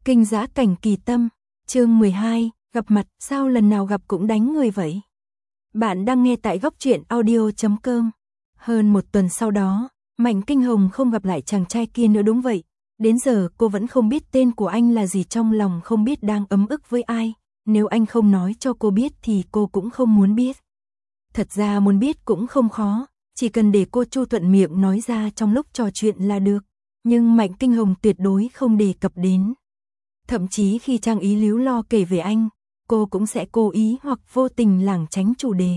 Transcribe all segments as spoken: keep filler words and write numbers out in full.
Kinh Dã Cảnh Kỳ Tâm, chương mười hai, gặp mặt, sao lần nào gặp cũng đánh người vậy? Bạn đang nghe tại góc truyện audio chấm com. Hơn một tuần sau đó, Mạnh Kinh Hồng không gặp lại chàng trai kia nữa. Đúng vậy, đến giờ cô vẫn không biết tên của anh là gì, trong lòng không biết đang ấm ức với ai. Nếu anh không nói cho cô biết thì cô cũng không muốn biết. Thật ra muốn biết cũng không khó, chỉ cần để cô Chu thuận miệng nói ra trong lúc trò chuyện là được. Nhưng Mạnh Kinh Hồng tuyệt đối không đề cập đến. Thậm chí khi Trang Ý líu lo kể về anh, cô cũng sẽ cố ý hoặc vô tình lảng tránh chủ đề.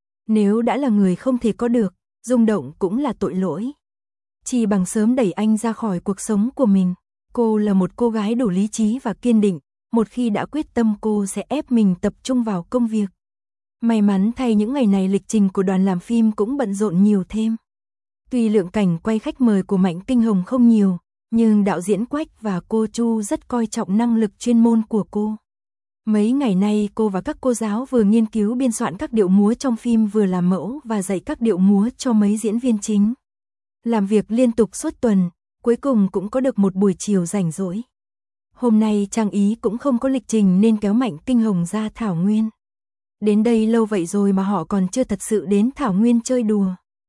Nếu đã là người không thể có được, rung động cũng là tội lỗi. Chỉ bằng sớm đẩy anh ra khỏi cuộc sống của mình. Cô là một cô gái đủ lý trí và kiên định, một khi đã quyết tâm cô sẽ ép mình tập trung vào công việc. May mắn thay những ngày này lịch trình của đoàn làm phim cũng bận rộn nhiều thêm. Tuy lượng cảnh quay khách mời của Mạnh Kinh Hồng không nhiều, nhưng đạo diễn Quách và cô Chu rất coi trọng năng lực chuyên môn của cô. Mấy ngày nay cô và các cô giáo vừa nghiên cứu biên soạn các điệu múa trong phim, vừa làm mẫu và dạy các điệu múa cho mấy diễn viên chính. Làm việc liên tục suốt tuần, cuối cùng cũng có được một buổi chiều rảnh rỗi. Hôm nay Trang Ý cũng không có lịch trình nên kéo Mạnh Kinh Hồng ra Thảo Nguyên. Đến đây lâu vậy rồi mà họ còn chưa thật sự đến Thảo Nguyên chơi đùa.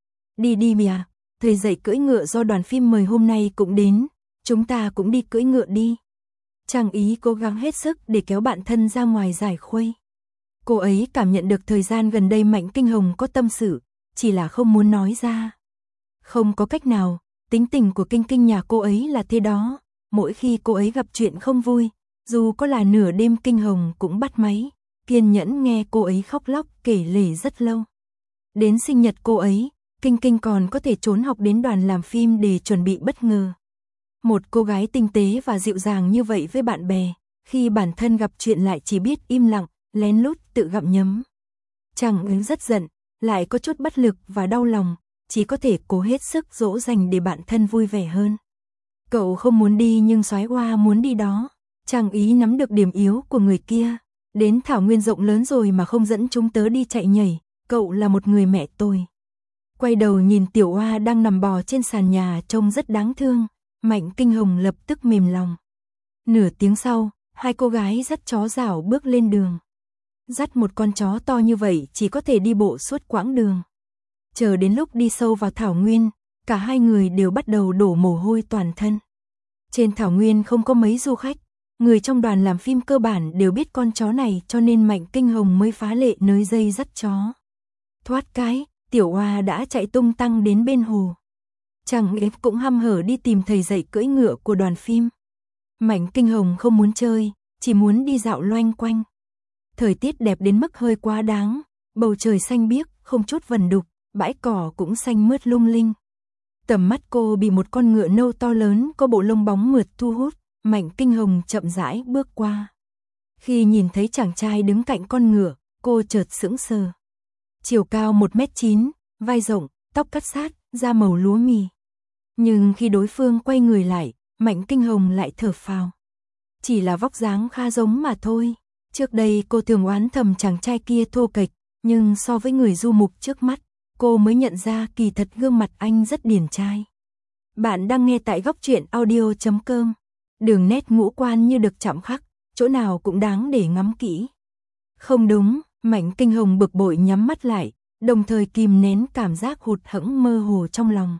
Đi đi mìa, thầy dạy cưỡi ngựa do đoàn phim mời hôm nay cũng đến, chúng ta cũng đi cưỡi ngựa đi. Trang Ý cố gắng hết sức để kéo bạn thân ra ngoài giải khuây. Cô ấy cảm nhận được thời gian gần đây Mạnh Kinh Hồng có tâm sự, chỉ là không muốn nói ra. Không có cách nào, tính tình của Kinh Kinh nhà cô ấy là thế đó, mỗi khi cô ấy gặp chuyện không vui, dù có là nửa đêm Kinh Hồng cũng bắt máy, kiên nhẫn nghe cô ấy khóc lóc kể lể rất lâu. Đến sinh nhật cô ấy, Kinh Kinh còn có thể trốn học đến đoàn làm phim để chuẩn bị bất ngờ. Một cô gái tinh tế và dịu dàng như vậy với bạn bè, khi bản thân gặp chuyện lại chỉ biết im lặng, lén lút tự gặm nhấm. Chàng ấy rất giận, lại có chút bất lực và đau lòng, chỉ có thể cố hết sức dỗ dành để bản thân vui vẻ hơn. Cậu không muốn đi nhưng soái oa muốn đi đó. Chàng ý nắm được điểm yếu của người kia. Đến Thảo Nguyên rộng lớn rồi mà không dẫn chúng tớ đi chạy nhảy, cậu là một người mẹ tồi. Quay đầu nhìn Tiểu Oa đang nằm bò trên sàn nhà trông rất đáng thương, Mạnh Kinh Hồng lập tức mềm lòng. Nửa tiếng sau, hai cô gái dắt chó dảo bước lên đường. Dắt một con chó to như vậy chỉ có thể đi bộ suốt quãng đường. Chờ đến lúc đi sâu vào Thảo Nguyên, cả hai người đều bắt đầu đổ mồ hôi toàn thân. Trên Thảo Nguyên không có mấy du khách, người trong đoàn làm phim cơ bản đều biết con chó này cho nên Mạnh Kinh Hồng mới phá lệ nới dây dắt chó. Thoát cái, Tiểu Oa đã chạy tung tăng đến bên hồ. Chàng ép cũng hăm hở đi tìm thầy dạy cưỡi ngựa của đoàn phim. Mạnh Kinh Hồng không muốn chơi, chỉ muốn đi dạo loanh quanh. Thời tiết đẹp đến mức hơi quá đáng, bầu trời xanh biếc, không chút vần đục, bãi cỏ cũng xanh mướt lung linh. Tầm mắt cô bị một con ngựa nâu to lớn có bộ lông bóng mượt thu hút, Mạnh Kinh Hồng chậm rãi bước qua. Khi nhìn thấy chàng trai đứng cạnh con ngựa, cô chợt sững sờ. Chiều cao một mét chín, vai rộng, tóc cắt sát, da màu lúa mì. Nhưng khi đối phương quay người lại, Mạnh Kinh Hồng lại thở phào. Chỉ là vóc dáng khá giống mà thôi. Trước đây cô thường oán thầm chàng trai kia thô kệch, nhưng so với người du mục trước mắt, cô mới nhận ra kỳ thật gương mặt anh rất điển trai. Bạn đang nghe tại góc truyện audio chấm com. Đường nét ngũ quan như được chạm khắc, chỗ nào cũng đáng để ngắm kỹ. Không đúng, Mạnh Kinh Hồng bực bội nhắm mắt lại, đồng thời kìm nén cảm giác hụt hẫng mơ hồ trong lòng.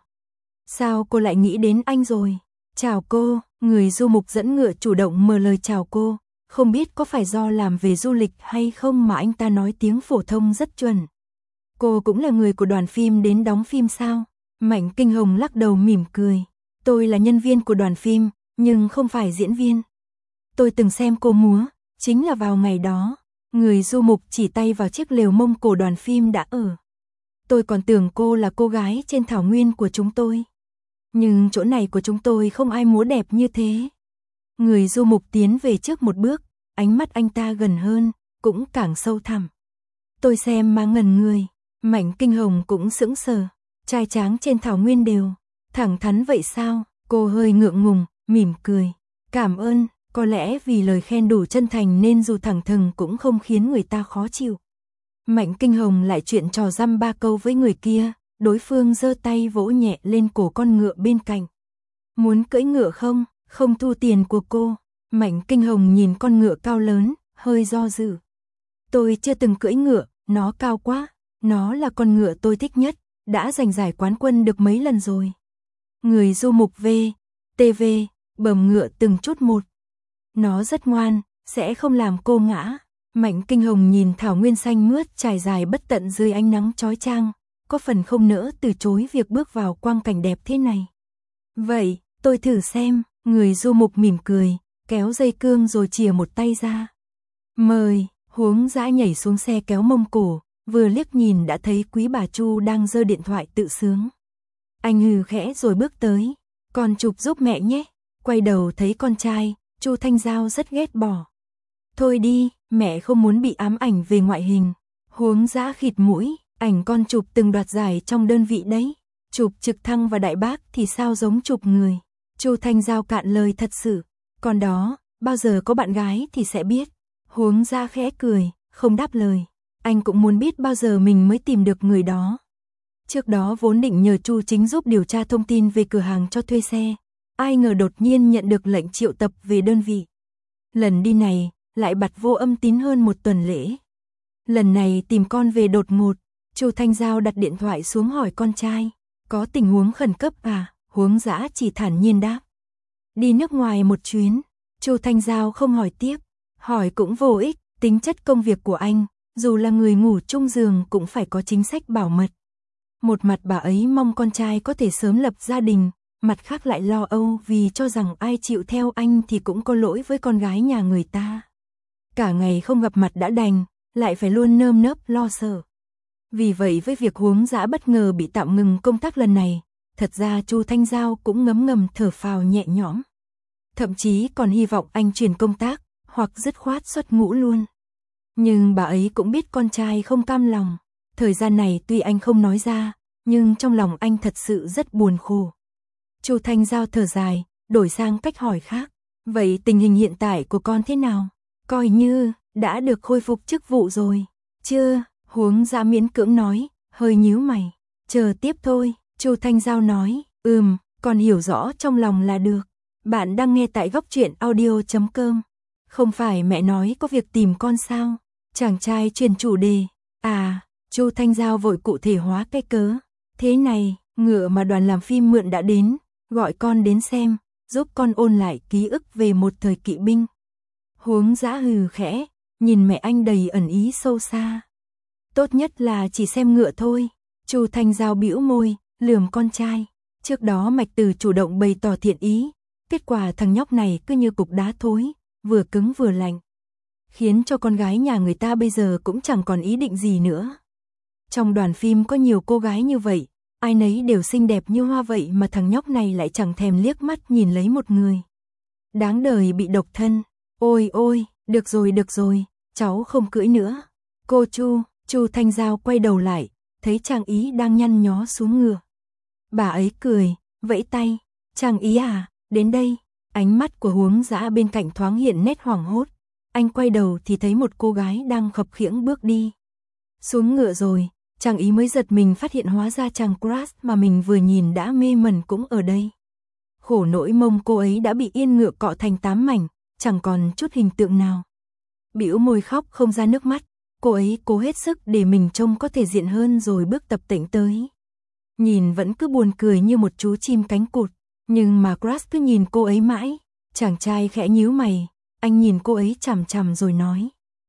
Sao cô lại nghĩ đến anh rồi? Chào cô, người du mục dẫn ngựa chủ động mở lời chào cô, không biết có phải do làm về du lịch hay không mà anh ta nói tiếng phổ thông rất chuẩn. Cô cũng là người của đoàn phim đến đóng phim sao? Mạnh Kinh Hồng lắc đầu mỉm cười. Tôi là nhân viên của đoàn phim, nhưng không phải diễn viên. Tôi từng xem cô múa, chính là vào ngày đó. Người du mục chỉ tay vào chiếc lều mông cổ đoàn phim đã ở. Tôi còn tưởng cô là cô gái trên Thảo Nguyên của chúng tôi. Nhưng chỗ này của chúng tôi không ai múa đẹp như thế. Người du mục tiến về trước một bước, ánh mắt anh ta gần hơn, cũng càng sâu thẳm. Tôi xem mà ngẩn người. Mạnh Kinh Hồng cũng sững sờ. Trai tráng trên Thảo Nguyên đều thẳng thắn vậy sao? Cô hơi ngượng ngùng, mỉm cười. Cảm ơn, có lẽ vì lời khen đủ chân thành nên dù thẳng thừng cũng không khiến người ta khó chịu. Mạnh Kinh Hồng lại chuyện trò dăm ba câu với người kia, đối phương giơ tay vỗ nhẹ lên cổ con ngựa bên cạnh. Muốn cưỡi ngựa không? Không thu tiền của cô. Mạnh Kinh Hồng nhìn con ngựa cao lớn, hơi do dự. Tôi chưa từng cưỡi ngựa, nó cao quá, nó là con ngựa tôi thích nhất, đã giành giải quán quân được mấy lần rồi. Người du mục V, tê vê, bầm ngựa từng chút một. Nó rất ngoan, sẽ không làm cô ngã. Mạnh Kinh Hồng nhìn thảo nguyên xanh mướt trải dài bất tận dưới ánh nắng chói chang, có phần không nỡ từ chối việc bước vào quang cảnh đẹp thế này. Vậy, tôi thử xem, người du mục mỉm cười, kéo dây cương rồi chìa một tay ra. Mời, Huống Dã nhảy xuống xe kéo mông cổ, vừa liếc nhìn đã thấy quý bà Chu đang giơ điện thoại tự sướng. Anh hừ khẽ rồi bước tới, con chụp giúp mẹ nhé. Quay đầu thấy con trai, Chu Thanh Giao rất ghét bỏ. Thôi đi, mẹ không muốn bị ám ảnh về ngoại hình. Huống Dã khịt mũi, ảnh con chụp từng đoạt giải trong đơn vị đấy. Chụp trực thăng và đại bác thì sao giống chụp người. Chu Thanh Giao cạn lời thật sự. Còn đó, bao giờ có bạn gái thì sẽ biết. Huống Dã khẽ cười, không đáp lời. Anh cũng muốn biết bao giờ mình mới tìm được người đó. Trước đó vốn định nhờ Chu Chính giúp điều tra thông tin về cửa hàng cho thuê xe. Ai ngờ đột nhiên nhận được lệnh triệu tập về đơn vị. Lần đi này, lại bặt vô âm tín hơn một tuần lễ. Lần này tìm con về đột ngột. Chu Thanh Giao đặt điện thoại xuống hỏi con trai. Có tình huống khẩn cấp à? Huống Dã chỉ thản nhiên đáp. Đi nước ngoài một chuyến. Chu Thanh Giao không hỏi tiếp. Hỏi cũng vô ích, tính chất công việc của anh, dù là người ngủ chung giường cũng phải có chính sách bảo mật. Một mặt bà ấy mong con trai có thể sớm lập gia đình, mặt khác lại lo âu vì cho rằng ai chịu theo anh thì cũng có lỗi với con gái nhà người ta. Cả ngày không gặp mặt đã đành, lại phải luôn nơm nớp lo sợ. Vì vậy với việc Huống Dã bất ngờ bị tạm ngừng công tác lần này, thật ra Chu Thanh Giao cũng ngấm ngầm thở phào nhẹ nhõm. Thậm chí còn hy vọng anh chuyển công tác, hoặc dứt khoát xuất ngũ luôn. Nhưng bà ấy cũng biết con trai không cam lòng. Thời gian này tuy anh không nói ra, nhưng trong lòng anh thật sự rất buồn khổ. Chu Thanh Giao thở dài, đổi sang cách hỏi khác. Vậy tình hình hiện tại của con thế nào? Coi như đã được khôi phục chức vụ rồi. Chưa, Huống Dã miễn cưỡng nói, hơi nhíu mày. Chờ tiếp thôi, Chu Thanh Giao nói, ừm, con hiểu rõ trong lòng là được. Bạn đang nghe tại góc truyện audio chấm com. Không phải mẹ nói có việc tìm con sao? Chàng trai chuyển chủ đề. À, Chu Thanh Giao vội cụ thể hóa cái cớ. Thế này, ngựa mà đoàn làm phim mượn đã đến, gọi con đến xem, giúp con ôn lại ký ức về một thời kỵ binh. Huống Dã hừ khẽ, nhìn mẹ anh đầy ẩn ý sâu xa. Tốt nhất là chỉ xem ngựa thôi. Chu Thanh Giao bĩu môi, lườm con trai. Trước đó Mạch Từ chủ động bày tỏ thiện ý, kết quả thằng nhóc này cứ như cục đá thối, vừa cứng vừa lạnh. Khiến cho con gái nhà người ta bây giờ cũng chẳng còn ý định gì nữa. Trong đoàn phim có nhiều cô gái như vậy, ai nấy đều xinh đẹp như hoa vậy mà thằng nhóc này lại chẳng thèm liếc mắt nhìn lấy một người. Đáng đời bị độc thân. Ôi ôi, được rồi được rồi, cháu không cưỡi nữa. Cô Chu, Chu Thanh Giao quay đầu lại, thấy Trang Ý đang nhăn nhó xuống ngựa. Bà ấy cười, vẫy tay, Trang Ý à, đến đây. Ánh mắt của Huống Dã bên cạnh thoáng hiện nét hoảng hốt. Anh quay đầu thì thấy một cô gái đang khập khiễng bước đi. Xuống ngựa rồi, Trang Ý mới giật mình phát hiện hóa ra chàng crush mà mình vừa nhìn đã mê mẩn cũng ở đây. Khổ nỗi mông cô ấy đã bị yên ngựa cọ thành tám mảnh, chẳng còn chút hình tượng nào. Bĩu môi khóc không ra nước mắt, cô ấy cố hết sức để mình trông có thể diện hơn rồi bước tập tễnh tới. Nhìn vẫn cứ buồn cười như một chú chim cánh cụt, nhưng mà crush cứ nhìn cô ấy mãi. Chàng trai khẽ nhíu mày, anh nhìn cô ấy chằm chằm rồi nói.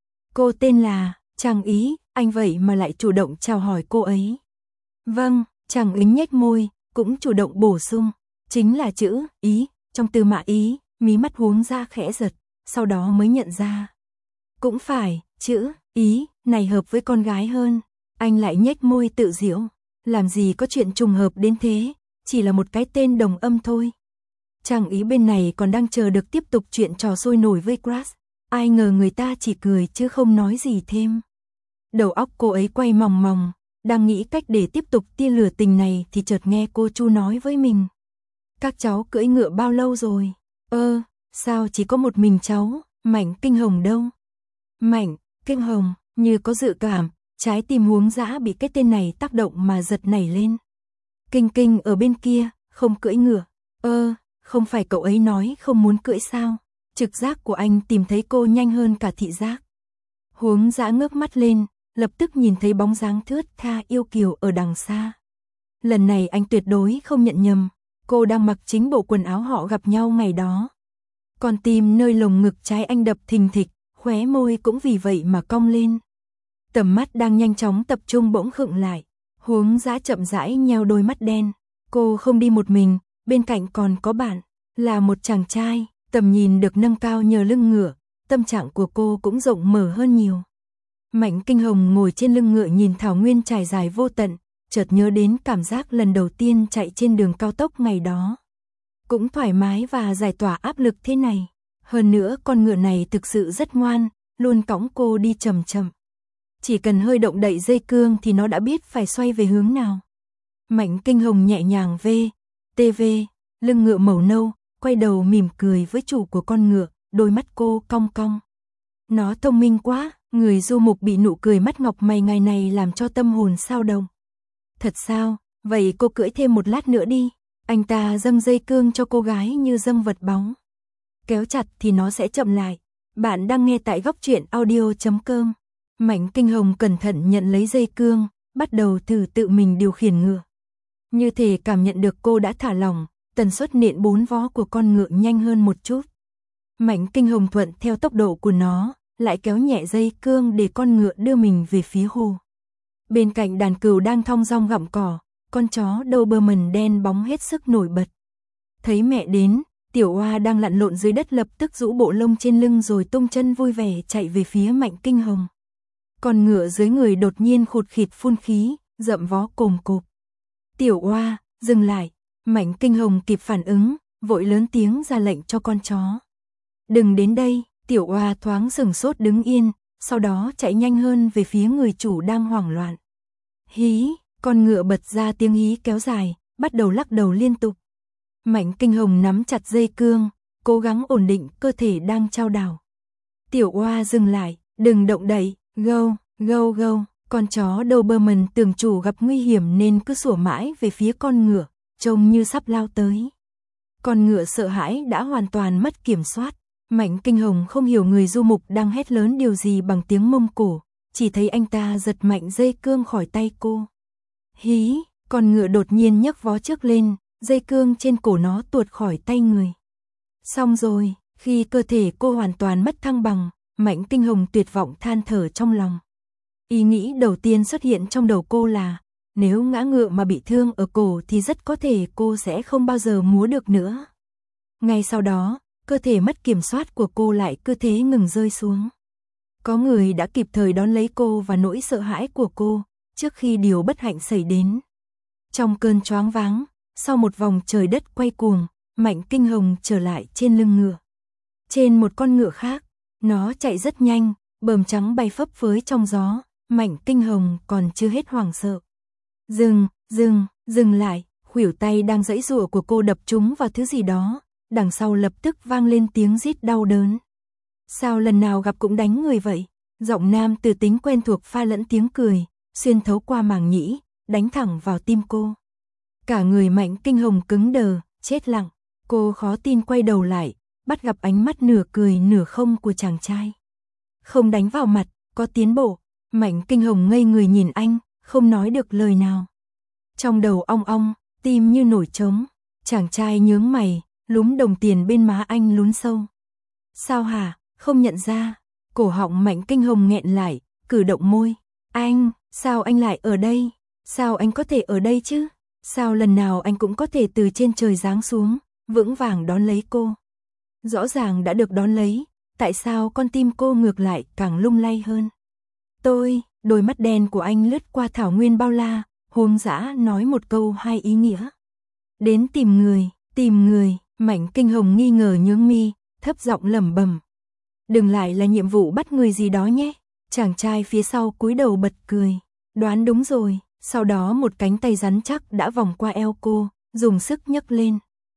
Cô tên là Trang Ý, anh vậy mà lại chủ động chào hỏi cô ấy. Vâng, Trang Ý nhếch môi, cũng chủ động bổ sung, chính là chữ Ý, trong từ Mã Ý. Mí mắt Huống Dã khẽ giật, sau đó mới nhận ra. Cũng phải, chữ Ý này hợp với con gái hơn. Anh lại nhếch môi tự giễu, làm gì có chuyện trùng hợp đến thế, chỉ là một cái tên đồng âm thôi. Trang Ý bên này còn đang chờ được tiếp tục chuyện trò sôi nổi với crush, ai ngờ người ta chỉ cười chứ không nói gì thêm. Đầu óc cô ấy quay mòng mòng, đang nghĩ cách để tiếp tục tia lửa tình này thì chợt nghe cô Chu nói với mình. Các cháu cưỡi ngựa bao lâu rồi? Ơ, sao chỉ có một mình cháu, Mạnh Kinh Hồng đâu? Mạnh Kinh Hồng, như có dự cảm, trái tim Huống Dã bị cái tên này tác động mà giật nảy lên. Kinh Kinh ở bên kia, không cưỡi ngựa. Ơ, không phải cậu ấy nói không muốn cưỡi sao? Trực giác của anh tìm thấy cô nhanh hơn cả thị giác. Huống Dã ngước mắt lên, lập tức nhìn thấy bóng dáng thướt tha yêu kiều ở đằng xa. Lần này anh tuyệt đối không nhận nhầm, cô đang mặc chính bộ quần áo họ gặp nhau ngày đó. Còn tim nơi lồng ngực trái anh đập thình thịch, khóe môi cũng vì vậy mà cong lên. Tầm mắt đang nhanh chóng tập trung bỗng khựng lại. Huống Dã chậm rãi nheo đôi mắt đen. Cô không đi một mình, bên cạnh còn có bạn, là một chàng trai, tầm nhìn được nâng cao nhờ lưng ngựa, tâm trạng của cô cũng rộng mở hơn nhiều. Mạnh Kinh Hồng ngồi trên lưng ngựa nhìn thảo nguyên trải dài vô tận, chợt nhớ đến cảm giác lần đầu tiên chạy trên đường cao tốc ngày đó. Cũng thoải mái và giải tỏa áp lực thế này. Hơn nữa con ngựa này thực sự rất ngoan, luôn cõng cô đi chậm chậm. Chỉ cần hơi động đậy dây cương thì nó đã biết phải xoay về hướng nào. Mạnh Kinh Hồng nhẹ nhàng vê, tê vê, lưng ngựa màu nâu, quay đầu mỉm cười với chủ của con ngựa, đôi mắt cô cong cong. Nó thông minh quá, người du mục bị nụ cười mắt ngọc mày ngày này làm cho tâm hồn xao động. Thật sao, vậy cô cưỡi thêm một lát nữa đi. Anh ta dâng dây cương cho cô gái như dâng vật báu. Kéo chặt thì nó sẽ chậm lại. Bạn đang nghe tại góc truyện audio chấm com. Mạnh Kinh Hồng cẩn thận nhận lấy dây cương, bắt đầu thử tự mình điều khiển ngựa. Như thể cảm nhận được cô đã thả lỏng, tần suất nện bốn vó của con ngựa nhanh hơn một chút. Mạnh Kinh Hồng thuận theo tốc độ của nó, lại kéo nhẹ dây cương để con ngựa đưa mình về phía hồ. Bên cạnh đàn cừu đang thong dong gặm cỏ, con chó Doberman đen bóng hết sức nổi bật. Thấy mẹ đến, Tiểu Oa đang lặn lộn dưới đất lập tức rũ bộ lông trên lưng rồi tung chân vui vẻ chạy về phía Mạnh Kinh Hồng. Con ngựa dưới người đột nhiên khụt khịt phun khí, dậm vó cồm cộp. Tiểu Oa, dừng lại. Mạnh Kinh Hồng kịp phản ứng, vội lớn tiếng ra lệnh cho con chó. Đừng đến đây. Tiểu Oa thoáng sừng sốt đứng yên, sau đó chạy nhanh hơn về phía người chủ đang hoảng loạn. Hí, con ngựa bật ra tiếng hí kéo dài, bắt đầu lắc đầu liên tục. Mạnh Kinh Hồng nắm chặt dây cương, cố gắng ổn định cơ thể đang chao đảo. Tiểu Oa dừng lại, đừng động đậy, gâu, gâu gâu. Con chó Doberman tưởng chủ gặp nguy hiểm nên cứ sủa mãi về phía con ngựa, trông như sắp lao tới. Con ngựa sợ hãi đã hoàn toàn mất kiểm soát. Mạnh Kinh Hồng không hiểu người du mục đang hét lớn điều gì bằng tiếng Mông Cổ, chỉ thấy anh ta giật mạnh dây cương khỏi tay cô. Hí, con ngựa đột nhiên nhấc vó trước lên, dây cương trên cổ nó tuột khỏi tay người. Xong rồi, khi cơ thể cô hoàn toàn mất thăng bằng, Mạnh Kinh Hồng tuyệt vọng than thở trong lòng. Ý nghĩ đầu tiên xuất hiện trong đầu cô là, nếu ngã ngựa mà bị thương ở cổ thì rất có thể cô sẽ không bao giờ múa được nữa. Ngay sau đó, cơ thể mất kiểm soát của cô lại cứ thế ngừng rơi xuống. Có người đã kịp thời đón lấy cô và nỗi sợ hãi của cô, trước khi điều bất hạnh xảy đến. Trong cơn choáng váng, sau một vòng trời đất quay cuồng, Mạnh Kinh Hồng trở lại trên lưng ngựa. Trên một con ngựa khác, nó chạy rất nhanh, bờm trắng bay phấp phới trong gió, Mạnh Kinh Hồng còn chưa hết hoảng sợ. Dừng, dừng, dừng lại, khuỷu tay đang giãy giụa của cô đập trúng vào thứ gì đó. Đằng sau lập tức vang lên tiếng rít đau đớn. Sao lần nào gặp cũng đánh người vậy? Giọng nam từ tính quen thuộc pha lẫn tiếng cười, xuyên thấu qua màng nhĩ, đánh thẳng vào tim cô. Cả người Mạnh Kinh Hồng cứng đờ, chết lặng. Cô khó tin quay đầu lại, bắt gặp ánh mắt nửa cười nửa không của chàng trai. Không đánh vào mặt, có tiến bộ. Mạnh Kinh Hồng ngây người nhìn anh, không nói được lời nào. Trong đầu ong ong, tim như nổi trống. Chàng trai nhướng mày, lúm đồng tiền bên má anh lún sâu. Sao hả, không nhận ra. Cổ họng Mạnh Kinh Hồng nghẹn lại, cử động môi. Anh, sao anh lại ở đây? Sao anh có thể ở đây chứ? Sao lần nào anh cũng có thể từ trên trời giáng xuống, vững vàng đón lấy cô? Rõ ràng đã được đón lấy, tại sao con tim cô ngược lại càng lung lay hơn? Tôi, đôi mắt đen của anh lướt qua thảo nguyên bao la, Huống Dã nói một câu hai ý nghĩa. Đến tìm người, tìm người. Mạnh Kinh Hồng nghi ngờ nhướng mi, thấp giọng lẩm bẩm. Đừng lại là nhiệm vụ bắt người gì đó nhé. Chàng trai phía sau cúi đầu bật cười. Đoán đúng rồi. Sau đó một cánh tay rắn chắc đã vòng qua eo cô, dùng sức nhấc lên.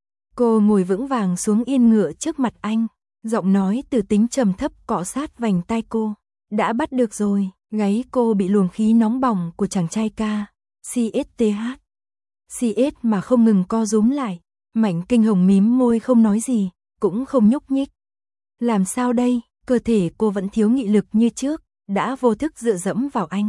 Cô ngồi vững vàng xuống yên ngựa trước mặt anh. Giọng nói từ tính trầm thấp cọ sát vành tai cô. Đã bắt được rồi. Gáy cô bị luồng khí nóng bỏng của chàng trai ca. xê ét tê hát. xê ét mà không ngừng co rúm lại. Mạnh Kinh Hồng mím môi không nói gì, cũng không nhúc nhích. Làm sao đây, cơ thể cô vẫn thiếu nghị lực như trước, đã vô thức dựa dẫm vào anh.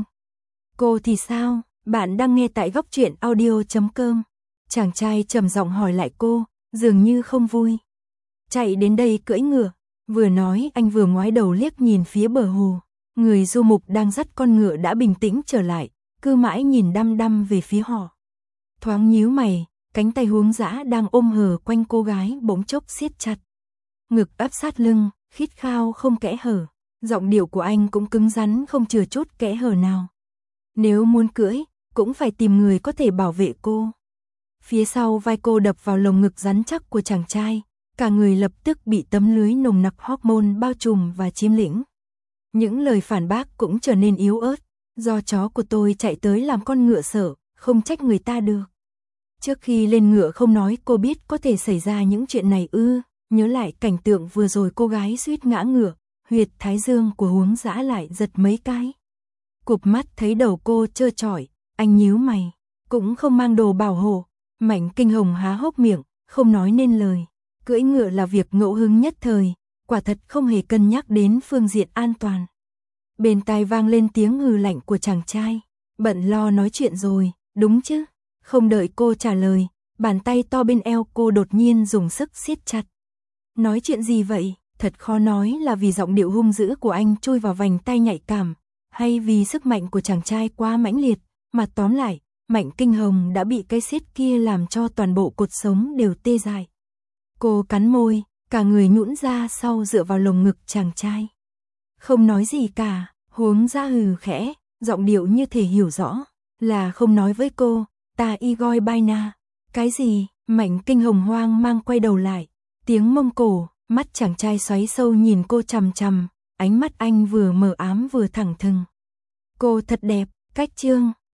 Cô thì sao, bạn đang nghe tại góc truyện audio chấm com. Chàng trai trầm giọng hỏi lại cô, dường như không vui. Chạy đến đây cưỡi ngựa, vừa nói anh vừa ngoái đầu liếc nhìn phía bờ hồ. Người du mục đang dắt con ngựa đã bình tĩnh trở lại, cứ mãi nhìn đăm đăm về phía họ. Thoáng nhíu mày, cánh tay Huống Dã đang ôm hờ quanh cô gái bỗng chốc siết chặt. Ngực ấp sát lưng, khít khao không kẽ hở, giọng điệu của anh cũng cứng rắn không chừa chút kẽ hở nào. Nếu muốn cưỡi, cũng phải tìm người có thể bảo vệ cô. Phía sau vai cô đập vào lồng ngực rắn chắc của chàng trai, cả người lập tức bị tấm lưới nồng nặc hormone bao trùm và chiếm lĩnh. Những lời phản bác cũng trở nên yếu ớt, do chó của tôi chạy tới làm con ngựa sợ, không trách người ta được. Trước khi lên ngựa không nói cô biết có thể xảy ra những chuyện này ư, nhớ lại cảnh tượng vừa rồi cô gái suýt ngã ngựa, huyệt thái dương của Huống Dã lại giật mấy cái. Cụp mắt thấy đầu cô trơ trọi, anh nhíu mày, cũng không mang đồ bảo hộ. Mạnh Kinh Hồng há hốc miệng, không nói nên lời. Cưỡi ngựa là việc ngẫu hứng nhất thời, quả thật không hề cân nhắc đến phương diện an toàn. Bên tai vang lên tiếng hừ lạnh của chàng trai, bận lo nói chuyện rồi, đúng chứ? Không đợi cô trả lời, bàn tay to bên eo cô đột nhiên dùng sức siết chặt. Nói chuyện gì vậy? Thật khó nói là vì giọng điệu hung dữ của anh chui vào vành tay nhạy cảm, hay vì sức mạnh của chàng trai quá mãnh liệt, mà tóm lại, Mạnh Kinh Hồng đã bị cái siết kia làm cho toàn bộ cột sống đều tê dại. Cô cắn môi, cả người nhũn ra sau dựa vào lồng ngực chàng trai. Không nói gì cả, Huống Dã hừ khẽ, giọng điệu như thể hiểu rõ, là không nói với cô, ta Igor Baina. Cái gì? Mạnh Kinh Hồng hoang mang quay đầu lại, tiếng Mông Cổ, mắt chàng trai xoáy sâu nhìn cô chằm chằm, ánh mắt anh vừa mờ ám vừa thẳng thừng. Cô thật đẹp, cách chương.